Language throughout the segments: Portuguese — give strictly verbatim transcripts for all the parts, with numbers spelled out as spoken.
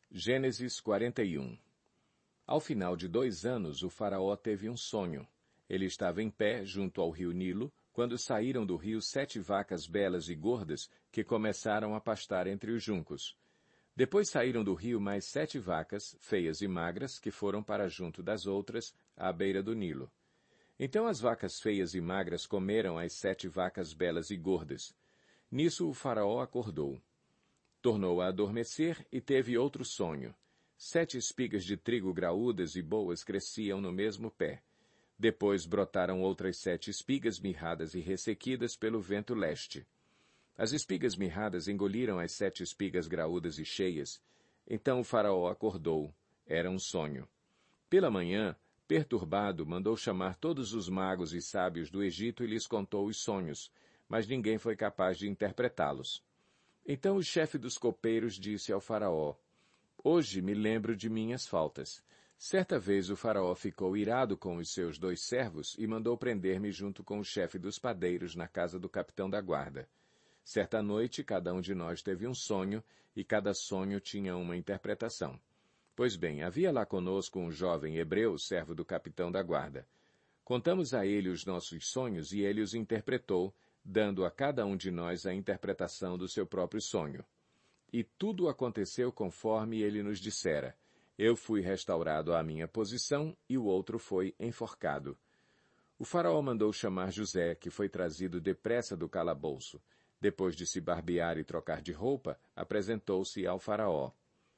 Gênesis quarenta e um. Ao final de dois anos, o faraó teve um sonho. Ele estava em pé, junto ao rio Nilo, quando saíram do rio sete vacas belas e gordas, que começaram a pastar entre os juncos. Depois saíram do rio mais sete vacas, feias e magras, que foram para junto das outras, à beira do Nilo. Então as vacas feias e magras comeram as sete vacas belas e gordas. Nisso o faraó acordou. Tornou a adormecer e teve outro sonho. Sete espigas de trigo graúdas e boas cresciam no mesmo pé. Depois brotaram outras sete espigas mirradas e ressequidas pelo vento leste. As espigas mirradas engoliram as sete espigas graúdas e cheias. Então o faraó acordou. Era um sonho. Pela manhã, perturbado, mandou chamar todos os magos e sábios do Egito e lhes contou os sonhos, mas ninguém foi capaz de interpretá-los. Então o chefe dos copeiros disse ao faraó: Hoje me lembro de minhas faltas. Certa vez o faraó ficou irado com os seus dois servos e mandou prender-me junto com o chefe dos padeiros na casa do capitão da guarda. Certa noite, cada um de nós teve um sonho, e cada sonho tinha uma interpretação. Pois bem, havia lá conosco um jovem hebreu, servo do capitão da guarda. Contamos a ele os nossos sonhos e ele os interpretou, dando a cada um de nós a interpretação do seu próprio sonho. E tudo aconteceu conforme ele nos dissera. Eu fui restaurado à minha posição e o outro foi enforcado. O faraó mandou chamar José, que foi trazido depressa do calabouço. Depois de se barbear e trocar de roupa, apresentou-se ao faraó.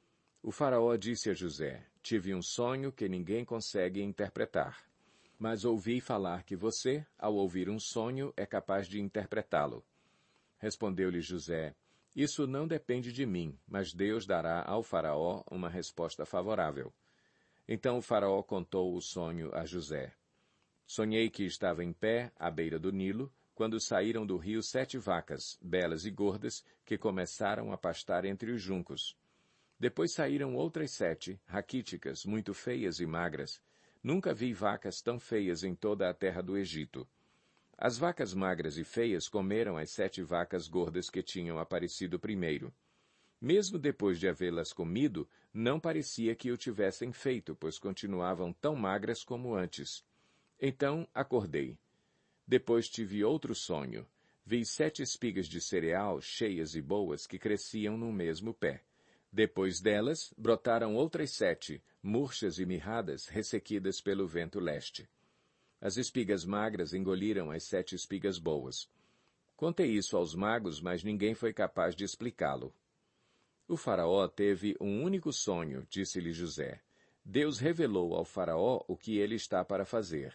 O faraó disse a José: Tive um sonho que ninguém consegue interpretar. Mas ouvi falar que você, ao ouvir um sonho, é capaz de interpretá-lo. Respondeu-lhe José: Isso não depende de mim, mas Deus dará ao faraó uma resposta favorável. Então o faraó contou o sonho a José. Sonhei que estava em pé, à beira do Nilo, quando saíram do rio sete vacas, belas e gordas, que começaram a pastar entre os juncos. Depois saíram outras sete, raquíticas, muito feias e magras. Nunca vi vacas tão feias em toda a terra do Egito. As vacas magras e feias comeram as sete vacas gordas que tinham aparecido primeiro. Mesmo depois de havê-las comido, não parecia que o tivessem feito, pois continuavam tão magras como antes. Então acordei. Depois tive outro sonho. Vi sete espigas de cereal cheias e boas que cresciam no mesmo pé. Depois delas, brotaram outras sete, murchas e mirradas, ressequidas pelo vento leste. As espigas magras engoliram as sete espigas boas. Contei isso aos magos, mas ninguém foi capaz de explicá-lo. O faraó teve um único sonho, disse-lhe José. Deus revelou ao faraó o que ele está para fazer.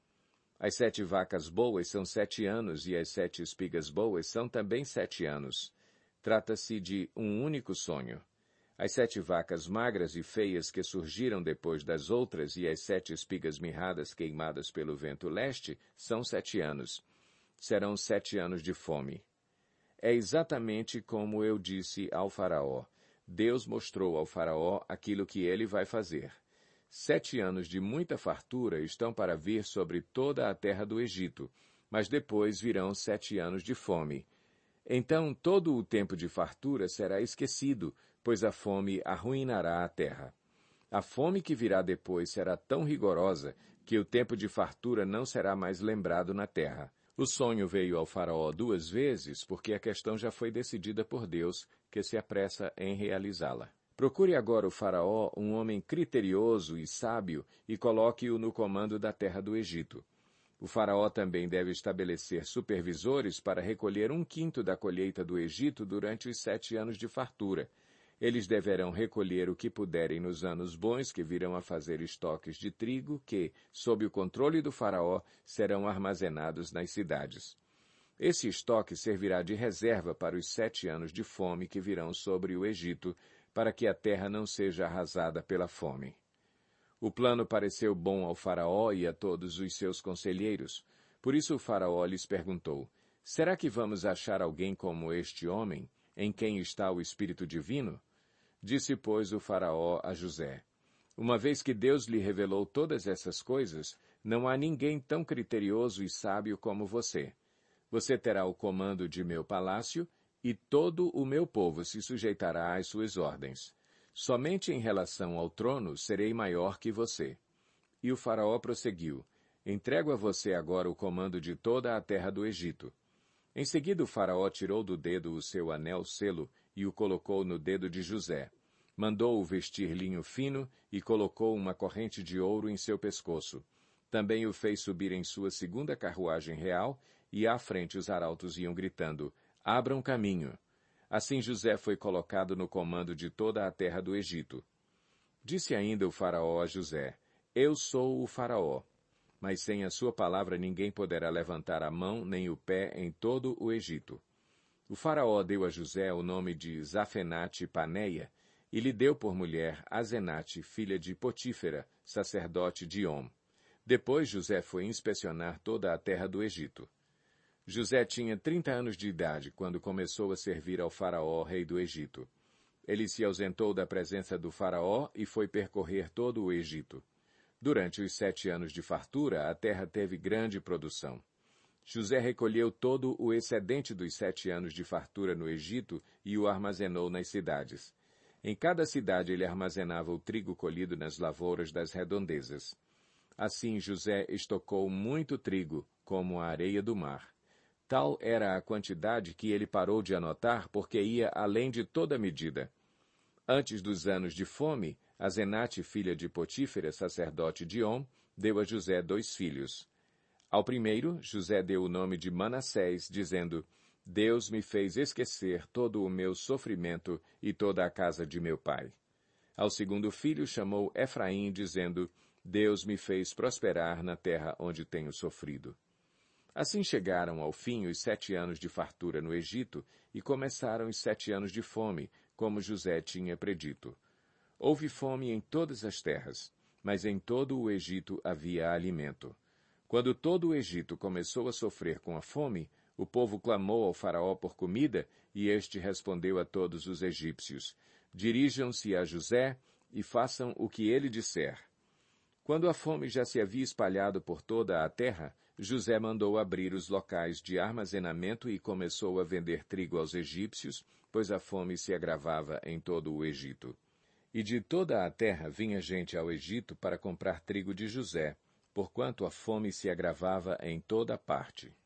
As sete vacas boas são sete anos e as sete espigas boas são também sete anos. Trata-se de um único sonho. As sete vacas magras e feias que surgiram depois das outras e as sete espigas mirradas queimadas pelo vento leste são sete anos. Serão sete anos de fome. É exatamente como eu disse ao faraó. Deus mostrou ao faraó aquilo que ele vai fazer. Sete anos de muita fartura estão para vir sobre toda a terra do Egito, mas depois virão sete anos de fome. Então todo o tempo de fartura será esquecido, pois a fome arruinará a terra. A fome que virá depois será tão rigorosa que o tempo de fartura não será mais lembrado na terra. O sonho veio ao faraó duas vezes, porque a questão já foi decidida por Deus, que se apressa em realizá-la. Procure agora o faraó um homem criterioso e sábio e coloque-o no comando da terra do Egito. O faraó também deve estabelecer supervisores para recolher um quinto da colheita do Egito durante os sete anos de fartura. Eles deverão recolher o que puderem nos anos bons que virão a fazer estoques de trigo que, sob o controle do faraó, serão armazenados nas cidades. Esse estoque servirá de reserva para os sete anos de fome que virão sobre o Egito, para que a terra não seja arrasada pela fome. O plano pareceu bom ao faraó e a todos os seus conselheiros. Por isso o faraó lhes perguntou: Será que vamos achar alguém como este homem, em quem está o Espírito Divino? Disse, pois, o faraó a José: Uma vez que Deus lhe revelou todas essas coisas, não há ninguém tão criterioso e sábio como você. Você terá o comando de meu palácio, e todo o meu povo se sujeitará às suas ordens. Somente em relação ao trono serei maior que você. E o faraó prosseguiu, entrego a você agora o comando de toda a terra do Egito. Em seguida o faraó tirou do dedo o seu anel-selo e o colocou no dedo de José. Mandou-o vestir linho fino e colocou uma corrente de ouro em seu pescoço. Também o fez subir em sua segunda carruagem real, e à frente os arautos iam gritando, abram caminho. Assim José foi colocado no comando de toda a terra do Egito. Disse ainda o faraó a José, eu sou o faraó, mas sem a sua palavra ninguém poderá levantar a mão nem o pé em todo o Egito. O faraó deu a José o nome de Zafenate-Paneia, e lhe deu por mulher Azenate, filha de Potífera, sacerdote de On. Depois José foi inspecionar toda a terra do Egito. José tinha trinta anos de idade quando começou a servir ao faraó, rei do Egito. Ele se ausentou da presença do faraó e foi percorrer todo o Egito. Durante os sete anos de fartura, a terra teve grande produção. José recolheu todo o excedente dos sete anos de fartura no Egito e o armazenou nas cidades. Em cada cidade ele armazenava o trigo colhido nas lavouras das redondezas. Assim José estocou muito trigo, como a areia do mar. Tal era a quantidade que ele parou de anotar porque ia além de toda medida. Antes dos anos de fome, Azenate, filha de Potífera, sacerdote de On, deu a José dois filhos. Ao primeiro, José deu o nome de Manassés, dizendo, Deus me fez esquecer todo o meu sofrimento e toda a casa de meu pai. Ao segundo filho chamou Efraim, dizendo, Deus me fez prosperar na terra onde tenho sofrido. Assim chegaram ao fim os sete anos de fartura no Egito e começaram os sete anos de fome, como José tinha predito. Houve fome em todas as terras, mas em todo o Egito havia alimento. Quando todo o Egito começou a sofrer com a fome, o povo clamou ao faraó por comida, e este respondeu a todos os egípcios, dirijam-se a José e façam o que ele disser. Quando a fome já se havia espalhado por toda a terra, José mandou abrir os locais de armazenamento e começou a vender trigo aos egípcios, pois a fome se agravava em todo o Egito. E de toda a terra vinha gente ao Egito para comprar trigo de José, porquanto a fome se agravava em toda parte.